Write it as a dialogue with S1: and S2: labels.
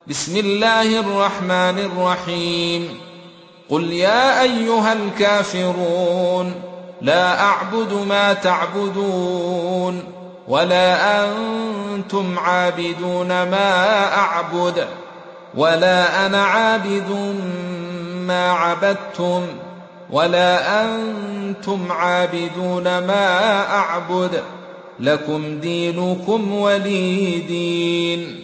S1: بسم الله الرحمن الرحيم. قل يا أيها الكافرون لا أعبد ما تعبدون ولا أنتم عابدون ما أعبد ولا أنا عابد ما عبدتم ولا أنتم عابدون ما أعبد لكم دينكم ولي دين.